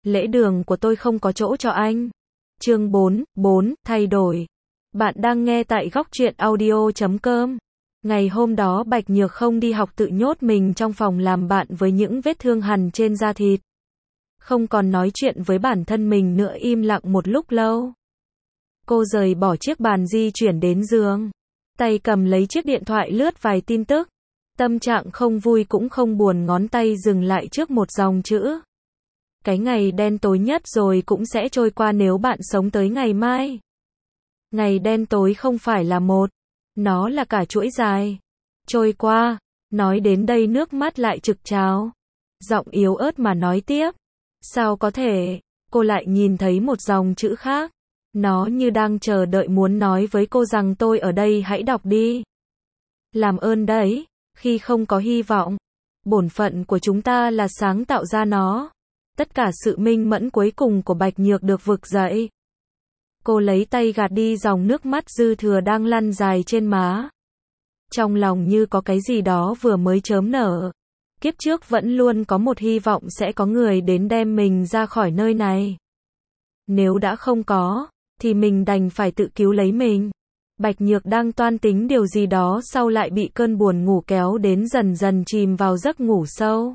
Lễ đường của tôi không có chỗ cho anh. Chương 4, thay đổi. Bạn đang nghe tại góc truyện audio.com. Ngày hôm đó Bạch Nhược không đi học, tự nhốt mình trong phòng làm bạn với những vết thương hằn trên da thịt. Không còn nói chuyện với bản thân mình nữa, im lặng một lúc lâu. Cô rời bỏ chiếc bàn, di chuyển đến giường. Tay cầm lấy chiếc điện thoại, lướt vài tin tức. Tâm trạng không vui cũng không buồn, ngón tay dừng lại trước một dòng chữ. Cái ngày đen tối nhất rồi cũng sẽ trôi qua nếu bạn sống tới ngày mai. Ngày đen tối không phải là một, nó là cả chuỗi dài. Trôi qua. Nói đến đây nước mắt lại trực trào. Giọng yếu ớt mà nói tiếp. Sao có thể? Cô lại nhìn thấy một dòng chữ khác. Nó như đang chờ đợi muốn nói với cô rằng tôi ở đây, hãy đọc đi. Làm ơn đấy. Khi không có hy vọng, bổn phận của chúng ta là sáng tạo ra nó. Tất cả sự minh mẫn cuối cùng của Bạch Nhược được vực dậy. Cô lấy tay gạt đi dòng nước mắt dư thừa đang lăn dài trên má. Trong lòng như có cái gì đó vừa mới chớm nở. Kiếp trước vẫn luôn có một hy vọng sẽ có người đến đem mình ra khỏi nơi này. Nếu đã không có, thì mình đành phải tự cứu lấy mình. Bạch Nhược đang toan tính điều gì đó, sau lại bị cơn buồn ngủ kéo đến, dần dần chìm vào giấc ngủ sâu.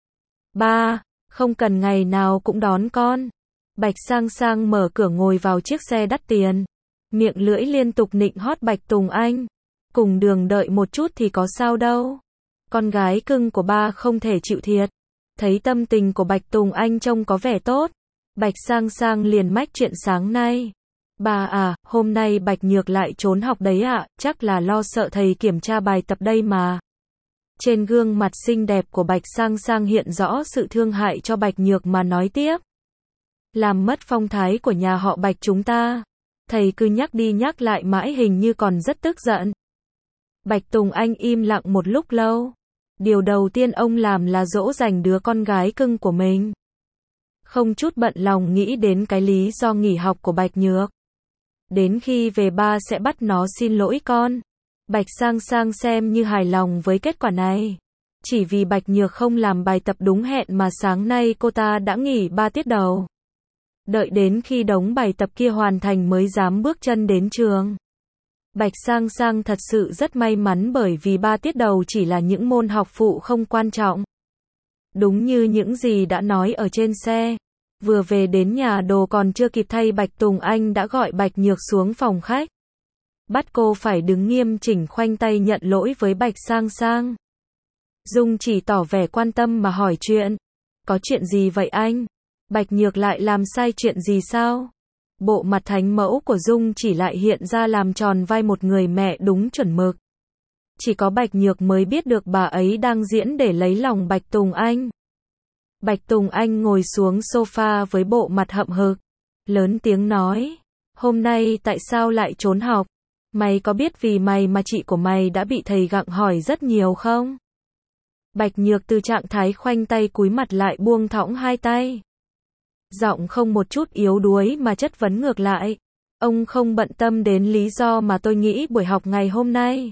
Ba, không cần ngày nào cũng đón con. Bạch Sang Sang mở cửa ngồi vào chiếc xe đắt tiền. Miệng lưỡi liên tục nịnh hót Bạch Tùng Anh. Cùng đường đợi một chút thì có sao đâu. Con gái cưng của ba không thể chịu thiệt. Thấy tâm tình của Bạch Tùng Anh trông có vẻ tốt, Bạch Sang Sang liền mách chuyện sáng nay. Bà à, hôm nay Bạch Nhược lại trốn học đấy ạ, chắc là lo sợ thầy kiểm tra bài tập đây mà. Trên gương mặt xinh đẹp của Bạch Sang Sang hiện rõ sự thương hại cho Bạch Nhược mà nói tiếp. Làm mất phong thái của nhà họ Bạch chúng ta. Thầy cứ nhắc đi nhắc lại mãi, hình như còn rất tức giận. Bạch Tùng Anh im lặng một lúc lâu. Điều đầu tiên ông làm là dỗ dành đứa con gái cưng của mình. Không chút bận lòng nghĩ đến cái lý do nghỉ học của Bạch Nhược. Đến khi về ba sẽ bắt nó xin lỗi con. Bạch Sang Sang xem như hài lòng với kết quả này. Chỉ vì Bạch Nhược không làm bài tập đúng hẹn mà sáng nay cô ta đã nghỉ 3 tiết đầu. Đợi đến khi đống bài tập kia hoàn thành mới dám bước chân đến trường. Bạch Sang Sang thật sự rất may mắn, bởi vì 3 tiết đầu chỉ là những môn học phụ không quan trọng. Đúng như những gì đã nói ở trên xe. Vừa về đến nhà, đồ còn chưa kịp thay, Bạch Tùng Anh đã gọi Bạch Nhược xuống phòng khách. Bắt cô phải đứng nghiêm chỉnh, khoanh tay nhận lỗi với Bạch Sang Sang. Dung chỉ tỏ vẻ quan tâm mà hỏi chuyện. Có chuyện gì vậy anh? Bạch Nhược lại làm sai chuyện gì sao? Bộ mặt thánh mẫu của Dung chỉ lại hiện ra, làm tròn vai một người mẹ đúng chuẩn mực. Chỉ có Bạch Nhược mới biết được bà ấy đang diễn để lấy lòng Bạch Tùng Anh. Bạch Tùng Anh ngồi xuống sofa với bộ mặt hậm hực, lớn tiếng nói, hôm nay tại sao lại trốn học? Mày có biết vì mày mà chị của mày đã bị thầy gặng hỏi rất nhiều không? Bạch Nhược từ trạng thái khoanh tay cúi mặt lại buông thõng hai tay. Giọng không một chút yếu đuối mà chất vấn ngược lại. Ông không bận tâm đến lý do mà tôi nghĩ buổi học ngày hôm nay.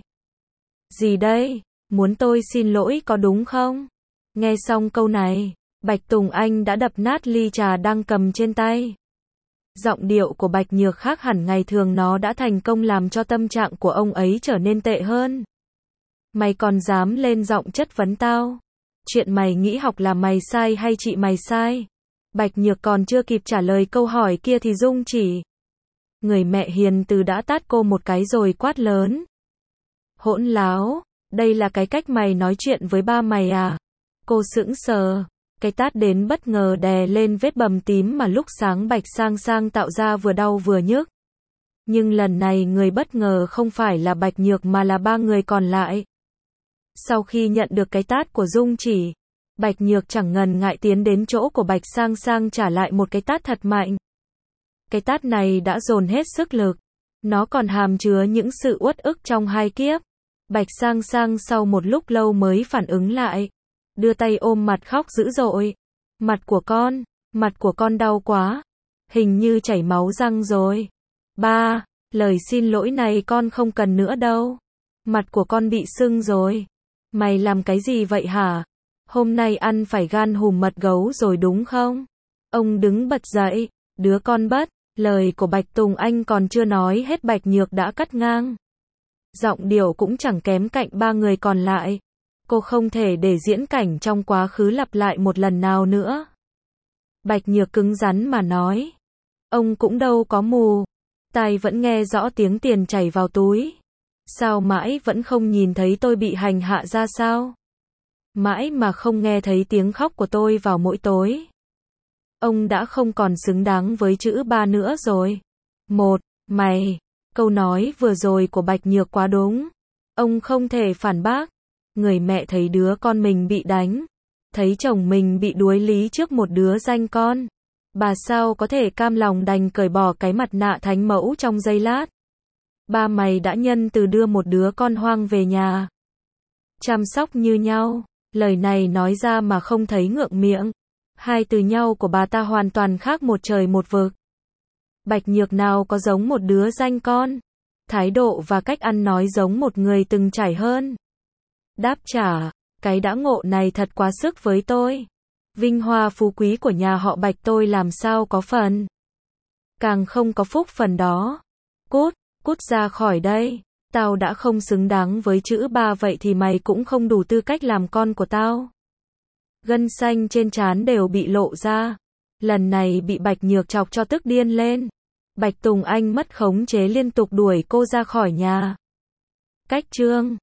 Gì đây? Muốn tôi xin lỗi có đúng không? Nghe xong câu này, Bạch Tùng Anh đã đập nát ly trà đang cầm trên tay. Giọng điệu của Bạch Nhược khác hẳn ngày thường, nó đã thành công làm cho tâm trạng của ông ấy trở nên tệ hơn. Mày còn dám lên giọng chất vấn tao? Chuyện mày nghĩ học là mày sai hay chị mày sai? Bạch Nhược còn chưa kịp trả lời câu hỏi kia thì Dung chỉ, người mẹ hiền từ đã tát cô một cái rồi quát lớn. Hỗn láo, đây là cái cách mày nói chuyện với ba mày à? Cô sững sờ, cái tát đến bất ngờ đè lên vết bầm tím mà lúc sáng Bạch Sang Sang tạo ra, vừa đau vừa nhức. Nhưng lần này người bất ngờ không phải là Bạch Nhược mà là ba người còn lại. Sau khi nhận được cái tát của Dung chỉ, Bạch Nhược chẳng ngần ngại tiến đến chỗ của Bạch Sang Sang trả lại một cái tát thật mạnh. Cái tát này đã dồn hết sức lực. Nó còn hàm chứa những sự uất ức trong hai kiếp. Bạch Sang Sang sau một lúc lâu mới phản ứng lại. Đưa tay ôm mặt khóc dữ dội. Mặt của con đau quá. Hình như chảy máu răng rồi. Ba, lời xin lỗi này con không cần nữa đâu. Mặt của con bị sưng rồi. Mày làm cái gì vậy hả? Hôm nay ăn phải gan hùm mật gấu rồi đúng không? Ông đứng bật dậy, đứa con bất, lời của Bạch Tùng Anh còn chưa nói hết Bạch Nhược đã cắt ngang. Giọng điệu cũng chẳng kém cạnh ba người còn lại. Cô không thể để diễn cảnh trong quá khứ lặp lại một lần nào nữa. Bạch Nhược cứng rắn mà nói. Ông cũng đâu có mù. Tai vẫn nghe rõ tiếng tiền chảy vào túi. Sao mãi vẫn không nhìn thấy tôi bị hành hạ ra sao? Mãi mà không nghe thấy tiếng khóc của tôi vào mỗi tối. Ông đã không còn xứng đáng với chữ ba nữa rồi. Mày. Câu nói vừa rồi của Bạch Nhược quá đúng. Ông không thể phản bác. Người mẹ thấy đứa con mình bị đánh. Thấy chồng mình bị đuối lý trước một đứa danh con. Bà sao có thể cam lòng đành cởi bỏ cái mặt nạ thánh mẫu trong giây lát. Ba mày đã nhân từ đưa một đứa con hoang về nhà. Chăm sóc như nhau. Lời này nói ra mà không thấy ngượng miệng. Hai từ nhau của bà ta hoàn toàn khác một trời một vực. Bạch Nhược nào có giống một đứa danh con. Thái độ và cách ăn nói giống một người từng trải hơn. Đáp trả, cái đã ngộ này thật quá sức với tôi. Vinh hoa phú quý của nhà họ Bạch tôi làm sao có phần. Càng không có phúc phần đó. Cút ra khỏi đây. Tao đã không xứng đáng với chữ ba vậy thì mày cũng không đủ tư cách làm con của tao. Gân xanh trên trán đều bị lộ ra. Lần này bị Bạch Nhược chọc cho tức điên lên. Bạch Tùng Anh mất khống chế liên tục đuổi cô ra khỏi nhà. Cách chương